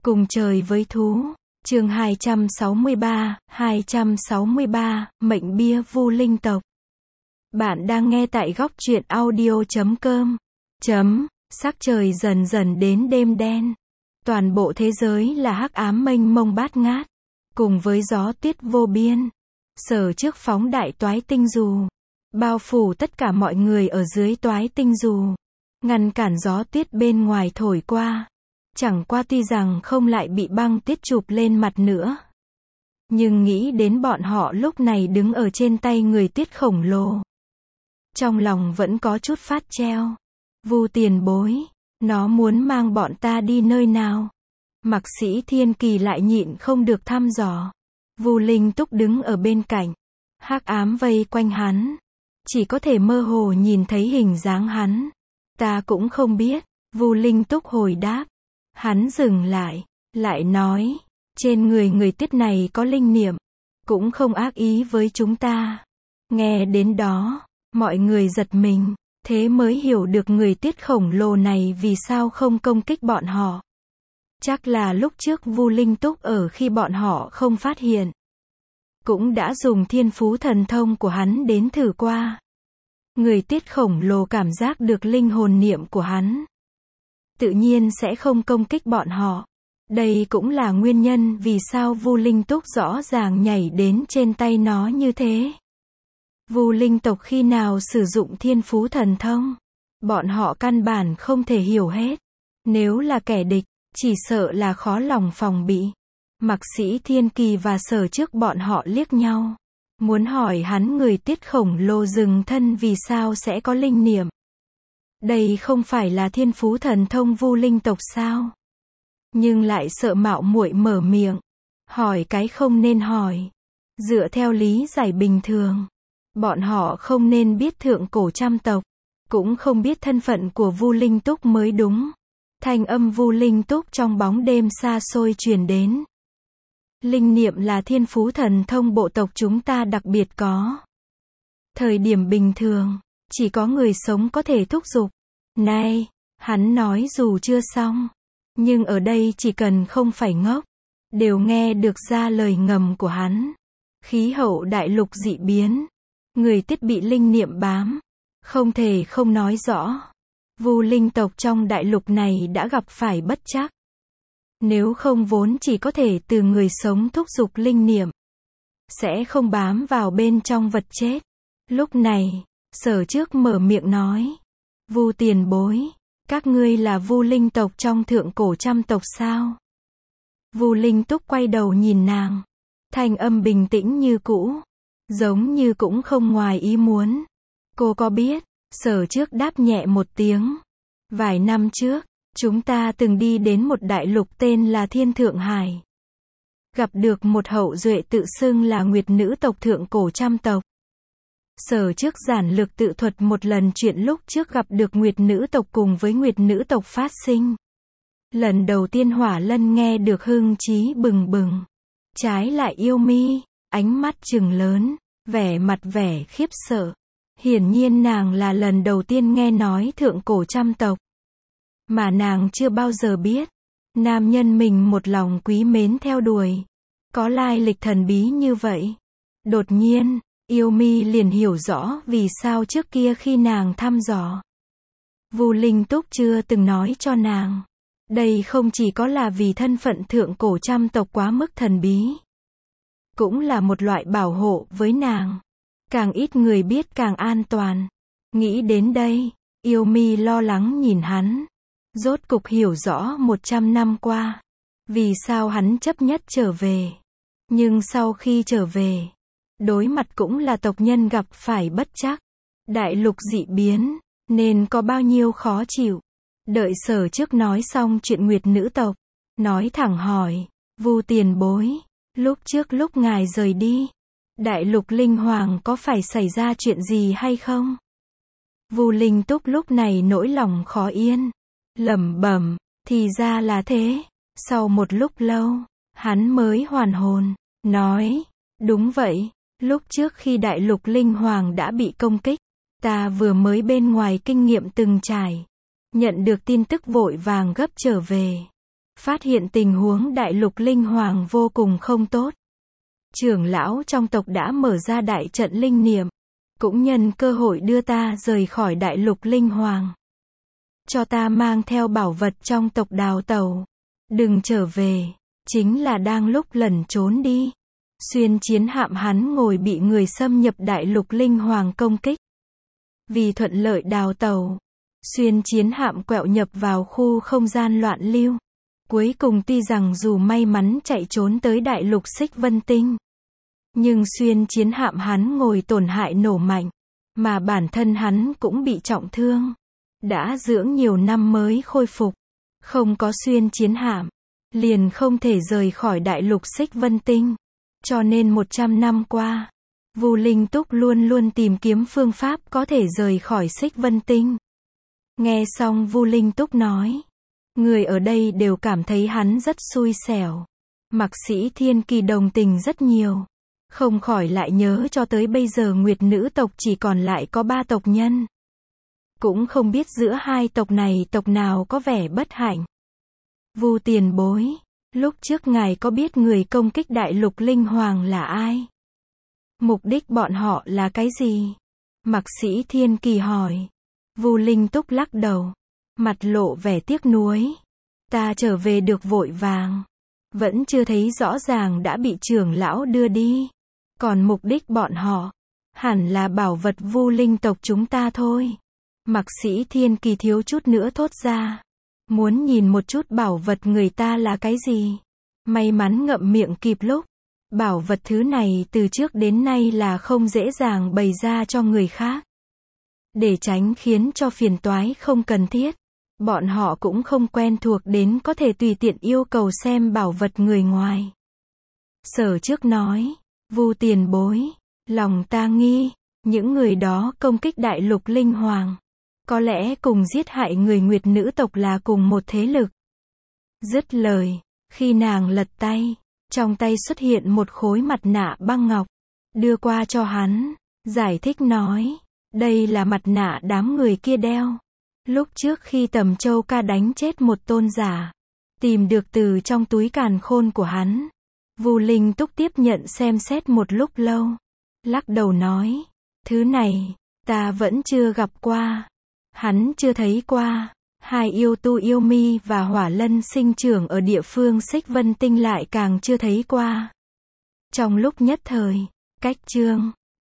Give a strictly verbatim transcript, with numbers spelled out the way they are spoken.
Cùng trời với thú. Chương hai trăm sáu mươi ba, hai trăm sáu mươi ba, mệnh bia Vu Linh tộc. Bạn đang nghe tại góc truyện audio chấm com. Chấm, sắc trời dần dần đến đêm đen. Toàn bộ thế giới là hắc ám mênh mông bát ngát, cùng với gió tuyết vô biên. Sở trước phóng đại toái tinh dù, bao phủ tất cả mọi người ở dưới toái tinh dù, ngăn cản gió tuyết bên ngoài thổi qua. Chẳng qua tuy rằng không lại bị băng tuyết chụp lên mặt nữa, nhưng nghĩ đến bọn họ lúc này đứng ở trên tay người tuyết khổng lồ, trong lòng vẫn có chút phát treo. Vu tiền bối, nó muốn mang bọn ta đi nơi nào? Mạc Sĩ Thiên Kỳ lại nhịn không được thăm dò. Vu Linh Túc đứng ở bên cạnh, hắc ám vây quanh hắn, chỉ có thể mơ hồ nhìn thấy hình dáng hắn. Ta cũng không biết, Vu Linh Túc hồi đáp. Hắn dừng lại, lại nói, trên người người tuyết này có linh niệm, cũng không ác ý với chúng ta. Nghe đến đó, mọi người giật mình, thế mới hiểu được người tuyết khổng lồ này vì sao không công kích bọn họ. Chắc là lúc trước Vu Linh Túc ở khi bọn họ không phát hiện, cũng đã dùng thiên phú thần thông của hắn đến thử qua. Người tuyết khổng lồ cảm giác được linh hồn niệm của hắn, tự nhiên sẽ không công kích bọn họ. Đây cũng là nguyên nhân vì sao Vu Linh Túc rõ ràng nhảy đến trên tay nó như thế. Vu Linh tộc khi nào sử dụng thiên phú thần thông, bọn họ căn bản không thể hiểu hết. Nếu là kẻ địch, chỉ sợ là khó lòng phòng bị. Mạc Sĩ Thiên Kỳ và Sở trước bọn họ liếc nhau, muốn hỏi hắn người tuyết khổng lồ dừng thân vì sao sẽ có linh niệm. Đây không phải là thiên phú thần thông Vu Linh tộc sao? Nhưng lại sợ mạo muội mở miệng, hỏi cái không nên hỏi. Dựa theo lý giải bình thường, bọn họ không nên biết thượng cổ trăm tộc, cũng không biết thân phận của Vu Linh Túc mới đúng. Thanh âm Vu Linh Túc trong bóng đêm xa xôi truyền đến. Linh niệm là thiên phú thần thông bộ tộc chúng ta đặc biệt có. Thời điểm bình thường, chỉ có người sống có thể thúc giục. Này, hắn nói dù chưa xong, nhưng ở đây chỉ cần không phải ngốc, đều nghe được ra lời ngầm của hắn. Khí hậu đại lục dị biến, người tuyết bị linh niệm bám, không thể không nói rõ. Vu Linh tộc trong đại lục này đã gặp phải bất trắc. Nếu không vốn chỉ có thể từ người sống thúc giục linh niệm, sẽ không bám vào bên trong vật chết. Lúc này, Sở trước mở miệng nói. Vu tiền bối, các ngươi là Vu Linh tộc trong thượng cổ trăm tộc sao? Vu Linh Túc quay đầu nhìn nàng, thanh âm bình tĩnh như cũ, giống như cũng không ngoài ý muốn. Cô có biết? Sở trước đáp nhẹ một tiếng. Vài năm trước, chúng ta từng đi đến một đại lục tên là Thiên Thượng Hải, gặp được một hậu duệ tự xưng là Nguyệt nữ tộc thượng cổ trăm tộc. Sở trước giản lược tự thuật một lần chuyện lúc trước gặp được Nguyệt nữ tộc cùng với Nguyệt nữ tộc phát sinh. Lần đầu tiên Hỏa Lân nghe được hưng trí bừng bừng. Trái lại Yêu Mi, ánh mắt trừng lớn, vẻ mặt vẻ khiếp sợ. Hiển nhiên nàng là lần đầu tiên nghe nói thượng cổ trăm tộc, mà nàng chưa bao giờ biết, nam nhân mình một lòng quý mến theo đuổi, có lai lịch thần bí như vậy. Đột nhiên, Yêu Mi liền hiểu rõ vì sao trước kia khi nàng thăm dò, Vu Linh Túc chưa từng nói cho nàng. Đây không chỉ có là vì thân phận thượng cổ trăm tộc quá mức thần bí, cũng là một loại bảo hộ với nàng. Càng ít người biết càng an toàn. Nghĩ đến đây, Yêu Mi lo lắng nhìn hắn. Rốt cục hiểu rõ một trăm năm qua, vì sao hắn chấp nhất trở về. Nhưng sau khi trở về, đối mặt cũng là tộc nhân gặp phải bất trắc. Đại lục dị biến, nên có bao nhiêu khó chịu. Đợi Sở trước nói xong chuyện Nguyệt nữ tộc, nói thẳng hỏi, Vu tiền bối, lúc trước lúc ngài rời đi, đại lục linh hoàng có phải xảy ra chuyện gì hay không? Vu Linh Túc lúc này nỗi lòng khó yên, lẩm bẩm, thì ra là thế. Sau một lúc lâu, hắn mới hoàn hồn, nói, đúng vậy, lúc trước khi đại lục linh hoàng đã bị công kích, ta vừa mới bên ngoài kinh nghiệm từng trải, nhận được tin tức vội vàng gấp trở về. phát hiện tình huống đại lục linh hoàng vô cùng không tốt. Trưởng lão trong tộc đã mở ra đại trận linh niệm, cũng nhân cơ hội đưa ta rời khỏi đại lục linh hoàng. Cho ta mang theo bảo vật trong tộc đào tẩu. Đừng trở về, chính là đang lúc lẩn trốn đi. Xuyên chiến hạm hắn ngồi bị người xâm nhập đại lục linh hoàng công kích. Vì thuận lợi đào tẩu, xuyên chiến hạm quẹo nhập vào khu không gian loạn lưu. Cuối cùng tuy rằng dù may mắn chạy trốn tới đại lục Xích Vân Tinh, nhưng xuyên chiến hạm hắn ngồi tổn hại nổ mạnh, mà bản thân hắn cũng bị trọng thương. Đã dưỡng nhiều năm mới khôi phục. Không có xuyên chiến hạm, liền không thể rời khỏi đại lục Xích Vân Tinh. Cho nên một trăm năm qua, Vu Linh Túc luôn luôn tìm kiếm phương pháp có thể rời khỏi Xích Vân Tinh. Nghe xong Vu Linh Túc nói, người ở đây đều cảm thấy hắn rất xui xẻo. Mạc Sĩ Thiên Kỳ đồng tình rất nhiều. Không khỏi lại nhớ cho tới bây giờ Nguyệt nữ tộc chỉ còn lại có ba tộc nhân. Cũng không biết giữa hai tộc này tộc nào có vẻ bất hạnh. Vu tiền bối, lúc trước ngài có biết người công kích đại lục linh hoàng là ai? Mục đích bọn họ là cái gì? Mạc Sĩ Thiên Kỳ hỏi. Vu Linh Túc lắc đầu, mặt lộ vẻ tiếc nuối. Ta trở về được vội vàng, vẫn chưa thấy rõ ràng đã bị trưởng lão đưa đi. Còn mục đích bọn họ, hẳn là bảo vật Vu Linh tộc chúng ta thôi. Mạc Sĩ Thiên Kỳ thiếu chút nữa thốt ra. Muốn nhìn một chút bảo vật người ta là cái gì. May mắn ngậm miệng kịp lúc. Bảo vật thứ này từ trước đến nay là không dễ dàng bày ra cho người khác. Để tránh khiến cho phiền toái không cần thiết. Bọn họ cũng không quen thuộc đến có thể tùy tiện yêu cầu xem bảo vật người ngoài. Sở trước nói, Vu tiền bối, lòng ta nghi, những người đó công kích đại lục linh hoàng. Có lẽ cùng giết hại người Nguyệt nữ tộc là cùng một thế lực. Dứt lời, khi nàng lật tay, trong tay xuất hiện một khối mặt nạ băng ngọc, đưa qua cho hắn, giải thích nói, đây là mặt nạ đám người kia đeo. Lúc trước khi Tầm Châu Ca đánh chết một tôn giả, tìm được từ trong túi càn khôn của hắn. Vu Linh Túc tiếp nhận xem xét một lúc lâu, lắc đầu nói, thứ này, ta vẫn chưa gặp qua. Hắn chưa thấy qua. Hai yêu tu yêu mi và hỏa lân sinh trưởng ở địa phương Xích Vân Tinh lại càng chưa thấy qua. Trong lúc nhất thời, cách chương